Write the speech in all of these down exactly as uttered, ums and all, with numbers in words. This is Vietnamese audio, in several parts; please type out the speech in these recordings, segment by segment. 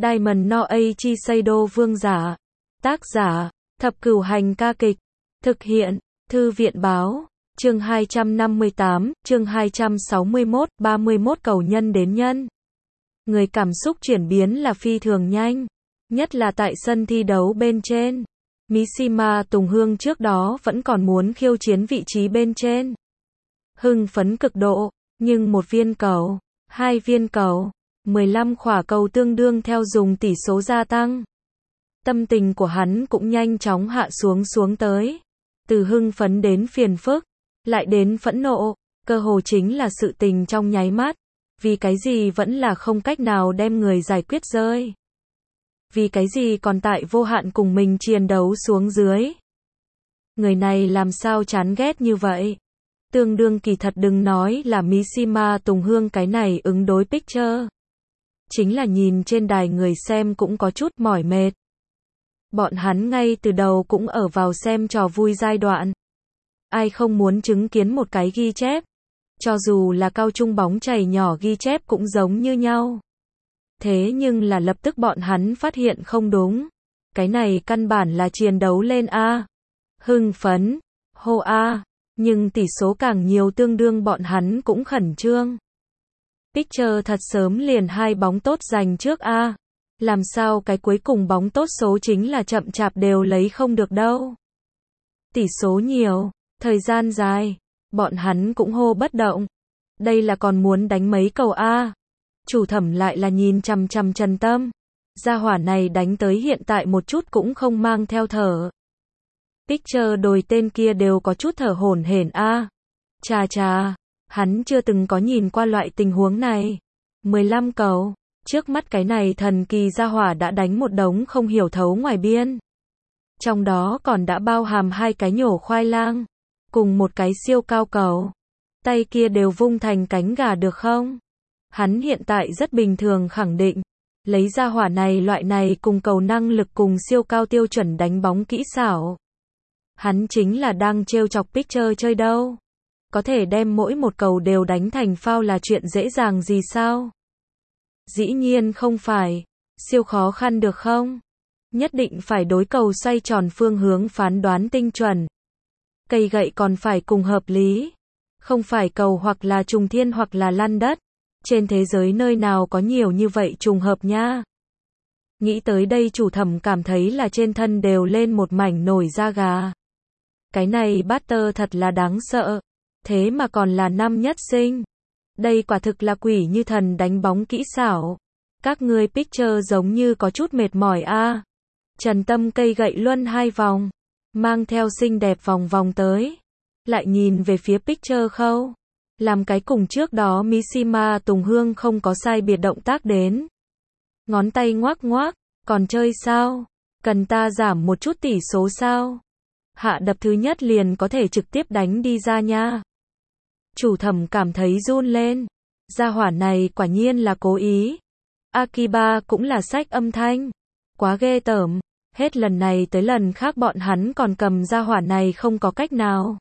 Diamond no Eiichi Seido Vương giả. Tác giả, Thập Cửu Hành ca kịch. Thực hiện, Thư viện báo. Chương hai trăm năm mươi tám, chương hai trăm sáu mươi mốt, ba mươi mốt cầu nhân đến nhân. Người cảm xúc chuyển biến là phi thường nhanh. Nhất là tại sân thi đấu bên trên. Mishima Tùng Hương trước đó vẫn còn muốn khiêu chiến vị trí bên trên. Hưng phấn cực độ, nhưng một viên cầu, hai viên cầu, mười lăm quả cầu tương đương theo dùng tỷ số gia tăng. Tâm tình của hắn cũng nhanh chóng hạ xuống xuống tới. Từ hưng phấn đến phiền phức, lại đến phẫn nộ, cơ hồ chính là sự tình trong nháy mắt. Vì cái gì vẫn là không cách nào đem người giải quyết rơi. Vì cái gì còn tại vô hạn cùng mình chiến đấu xuống dưới. Người này làm sao chán ghét như vậy. Tương đương kỳ thật đừng nói là Mishima Tùng Hương cái này ứng đối picture. Chính là nhìn trên đài người xem cũng có chút mỏi mệt. Bọn hắn ngay từ đầu cũng ở vào xem trò vui giai đoạn. Ai không muốn chứng kiến một cái ghi chép. Cho dù là cao trung bóng chày nhỏ ghi chép cũng giống như nhau. Thế nhưng là lập tức bọn hắn phát hiện không đúng. Cái này căn bản là chiến đấu lên A. Hưng phấn, hô A. Nhưng tỷ số càng nhiều tương đương bọn hắn cũng khẩn trương. Picture thật sớm liền hai bóng tốt giành trước A. Làm sao cái cuối cùng bóng tốt số chính là chậm chạp đều lấy không được đâu. Tỷ số nhiều, thời gian dài, bọn hắn cũng hô bất động. Đây là còn muốn đánh mấy cầu A. Chủ thẩm lại là nhìn chằm chằm Trần Tâm. Gia hỏa này đánh tới hiện tại một chút cũng không mang theo thở. Picture đồi tên kia đều có chút thở hổn hển a. Chà chà, hắn chưa từng có nhìn qua loại tình huống này. mười lăm cầu, trước mắt cái này thần kỳ gia hỏa đã đánh một đống không hiểu thấu ngoài biên. Trong đó còn đã bao hàm hai cái nhổ khoai lang, cùng một cái siêu cao cầu. Tay kia đều vung thành cánh gà được không? Hắn hiện tại rất bình thường khẳng định, lấy gia hỏa này loại này cùng cầu năng lực cùng siêu cao tiêu chuẩn đánh bóng kỹ xảo. Hắn chính là đang trêu chọc picture chơi đâu. Có thể đem mỗi một cầu đều đánh thành foul là chuyện dễ dàng gì sao? Dĩ nhiên không phải. Siêu khó khăn được không? Nhất định phải đối cầu xoay tròn phương hướng phán đoán tinh chuẩn. Cây gậy còn phải cùng hợp lý. Không phải cầu hoặc là trùng thiên hoặc là lăn đất. Trên thế giới nơi nào có nhiều như vậy trùng hợp nha. Nghĩ tới đây chủ thẩm cảm thấy là trên thân đều lên một mảnh nổi da gà. Cái này batter thật là đáng sợ. Thế mà còn là năm nhất sinh. Đây quả thực là quỷ như thần đánh bóng kỹ xảo. Các ngươi picture giống như có chút mệt mỏi a. Trần Tâm cây gậy luân hai vòng. Mang theo xinh đẹp vòng vòng tới. Lại nhìn về phía picture khâu. Làm cái cùng trước đó Mishima Tùng Hương không có sai biệt động tác đến. Ngón tay ngoác ngoác. Còn chơi sao? Cần ta giảm một chút tỷ số sao? Hạ đập thứ nhất liền có thể trực tiếp đánh đi ra nha. Chủ thẩm cảm thấy run lên. Gia hỏa này quả nhiên là cố ý. Akiba cũng là sách âm thanh. Quá ghê tởm. Hết lần này tới lần khác bọn hắn còn cầm gia hỏa này không có cách nào.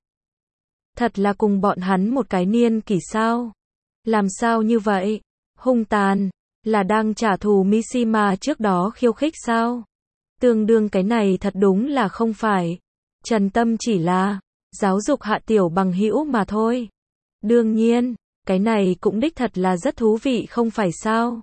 Thật là cùng bọn hắn một cái niên kỷ sao. Làm sao như vậy? Hung tàn. Là đang trả thù Mishima trước đó khiêu khích sao? Tương đương cái này thật đúng là không phải. Trần Tâm chỉ là giáo dục hạ tiểu bằng hữu mà thôi. Đương nhiên, cái này cũng đích thật là rất thú vị không phải sao?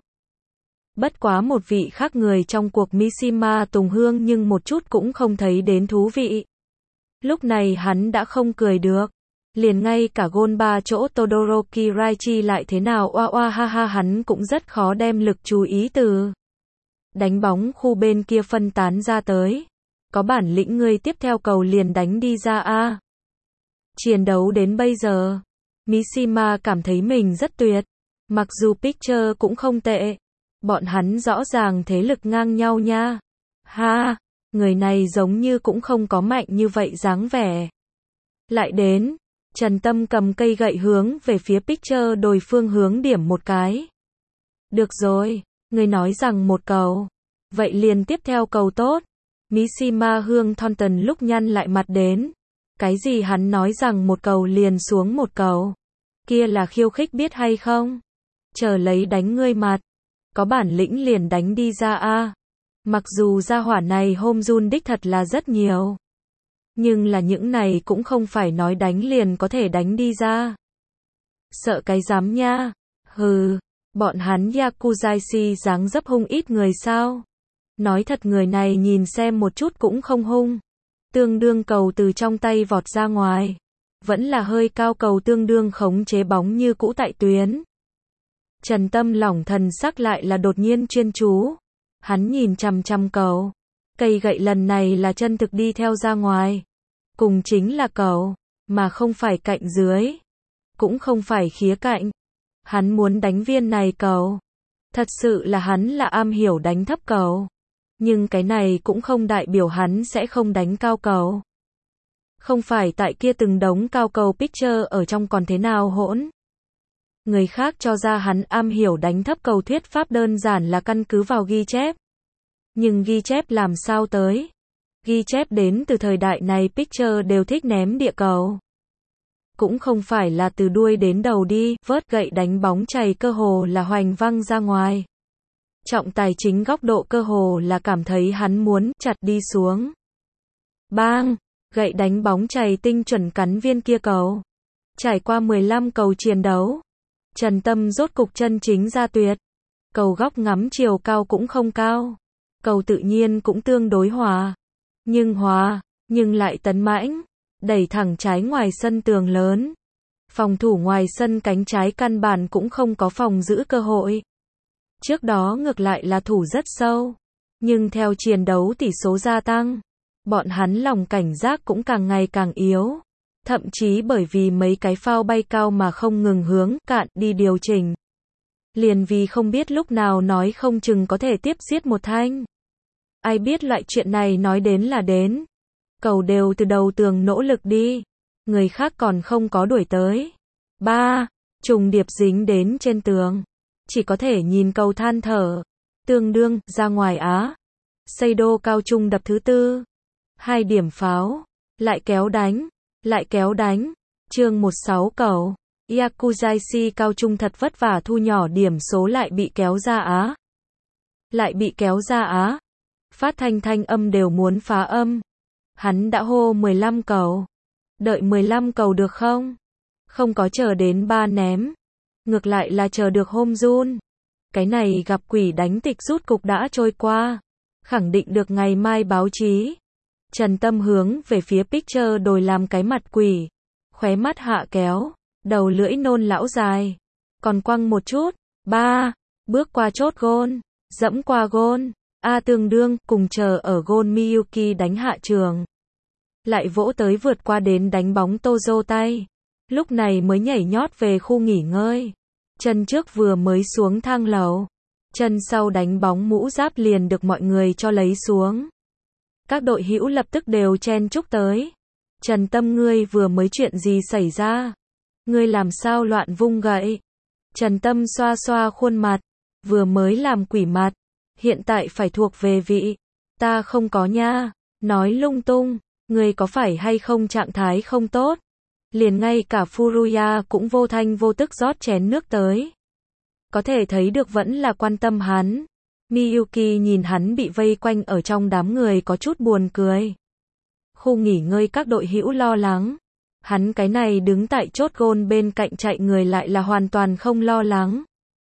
Bất quá một vị khác người trong cuộc Mishima Tùng Hương nhưng một chút cũng không thấy đến thú vị. Lúc này hắn đã không cười được. Liền ngay cả gôn ba chỗ Todoroki Raichi lại thế nào oa oa ha ha hắn cũng rất khó đem lực chú ý từ đánh bóng khu bên kia phân tán ra tới. Có bản lĩnh ngươi tiếp theo cầu liền đánh đi ra a. Chiến đấu đến bây giờ, Mishima cảm thấy mình rất tuyệt. Mặc dù picture cũng không tệ. Bọn hắn rõ ràng thế lực ngang nhau nha. Ha, người này giống như cũng không có mạnh như vậy dáng vẻ. Lại đến, Trần Tâm cầm cây gậy hướng về phía picture đồi phương hướng điểm một cái. Được rồi, người nói rằng một cầu. Vậy liền tiếp theo cầu tốt. Mishima Hương Thornton lúc nhăn lại mặt đến. Cái gì hắn nói rằng một cầu liền xuống một cầu. Kia là khiêu khích biết hay không? Chờ lấy đánh ngươi mặt. có bản lĩnh liền đánh đi ra a. Mặc dù gia hỏa này home run đích thật là rất nhiều. Nhưng là những này cũng không phải nói đánh liền có thể đánh đi ra. Sợ cái dám nha. Hừ, bọn hắn Yakuzashi dáng dấp hung ít người sao? Nói thật người này nhìn xem một chút cũng không hung. Tương đương cầu từ trong tay vọt ra ngoài. Vẫn là hơi cao cầu tương đương khống chế bóng như cũ tại tuyến. Trần Tâm lỏng thần sắc lại là đột nhiên chuyên chú. Hắn nhìn chằm chằm cầu. Cây gậy lần này là chân thực đi theo ra ngoài. Cùng chính là cầu, mà không phải cạnh dưới. Cũng không phải khía cạnh. Hắn muốn đánh viên này cầu. Thật sự là hắn là am hiểu đánh thấp cầu. Nhưng cái này cũng không đại biểu hắn sẽ không đánh cao cầu. Không phải tại kia từng đống cao cầu picture ở trong còn thế nào hỗn. Người khác cho ra hắn am hiểu đánh thấp cầu thuyết pháp đơn giản là căn cứ vào ghi chép. Nhưng ghi chép làm sao tới? Ghi chép đến từ thời đại này picture đều thích ném địa cầu. Cũng không phải là từ đuôi đến đầu đi, vớt gậy đánh bóng chày cơ hồ là hoành văng ra ngoài. Trọng tài chính góc độ cơ hồ là cảm thấy hắn muốn chặt đi xuống. Bang! Gậy đánh bóng chày tinh chuẩn cắn viên kia cầu. Trải qua mười lăm cầu chiến đấu. Trần Tâm rốt cục chân chính ra tuyệt. Cầu góc ngắm chiều cao cũng không cao. Cầu tự nhiên cũng tương đối hòa. Nhưng hòa, nhưng lại tấn mãnh. Đẩy thẳng trái ngoài sân tường lớn. Phòng thủ ngoài sân cánh trái căn bản cũng không có phòng giữ cơ hội. Trước đó ngược lại là thủ rất sâu. Nhưng theo chiến đấu tỷ số gia tăng. Bọn hắn lòng cảnh giác cũng càng ngày càng yếu. Thậm chí bởi vì mấy cái phao bay cao mà không ngừng hướng cạn đi điều chỉnh. Liền vì không biết lúc nào nói không chừng có thể tiếp giết một thanh. Ai biết loại chuyện này nói đến là đến. Cầu đều từ đầu tường nỗ lực đi. Người khác còn không có đuổi tới. Ba, trùng điệp dính đến trên tường. Chỉ có thể nhìn cầu than thở. Tương đương, ra ngoài á. Seido cao trung đập thứ tư. Hai điểm pháo. Lại kéo đánh. Lại kéo đánh. Chương mười sáu cầu. Yakuzashi cao trung thật vất vả thu nhỏ điểm số lại bị kéo ra á. Lại bị kéo ra á. Phát thanh thanh âm đều muốn phá âm. Hắn đã hô mười lăm cầu. Đợi mười lăm cầu được không? Không có chờ đến ba ném. Ngược lại là chờ được home run. Cái này gặp quỷ đánh tịch rút cục đã trôi qua. Khẳng định được ngày mai báo chí. Trần Tâm hướng về phía picture đồi làm cái mặt quỷ. Khóe mắt hạ kéo. Đầu lưỡi nôn lão dài. Còn quăng một chút. Ba. Bước qua chốt gôn. Dẫm qua gôn. A tương đương cùng chờ ở gôn Miyuki đánh hạ trường. Lại vỗ tới vượt qua đến đánh bóng Tozo tay. Lúc này mới nhảy nhót về khu nghỉ ngơi. Chân trước vừa mới xuống thang lầu. Chân sau đánh bóng mũ giáp liền được mọi người cho lấy xuống. Các đội hữu lập tức đều chen chúc tới. Trần Tâm ngươi vừa mới chuyện gì xảy ra? Ngươi làm sao loạn vung gậy? Trần Tâm xoa xoa khuôn mặt. Vừa mới làm quỷ mặt. Hiện tại phải thuộc về vị. Ta không có nha. Nói lung tung. Ngươi có phải hay không trạng thái không tốt? Liền ngay cả Furuya cũng vô thanh vô tức rót chén nước tới. Có thể thấy được vẫn là quan tâm hắn. Miyuki nhìn hắn bị vây quanh ở trong đám người có chút buồn cười. Khu nghỉ ngơi các đội hữu lo lắng. Hắn cái này đứng tại chốt gôn bên cạnh chạy người lại là hoàn toàn không lo lắng.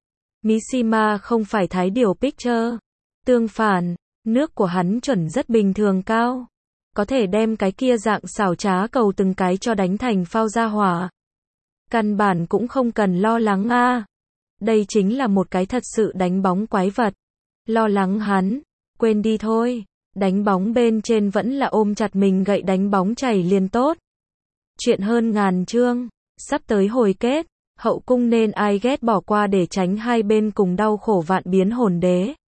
Mishima không phải thái điều picture. Tương phản, nước của hắn chuẩn rất bình thường cao. Có thể đem cái kia dạng xảo trá cầu từng cái cho đánh thành phao ra hỏa. Căn bản cũng không cần lo lắng a. À. Đây chính là một cái thật sự đánh bóng quái vật. Lo lắng hắn, quên đi thôi. Đánh bóng bên trên vẫn là ôm chặt mình gậy đánh bóng chảy liền tốt. Chuyện hơn ngàn chương, sắp tới hồi kết, hậu cung nên ai ghét bỏ qua để tránh hai bên cùng đau khổ vạn biến hồn đế.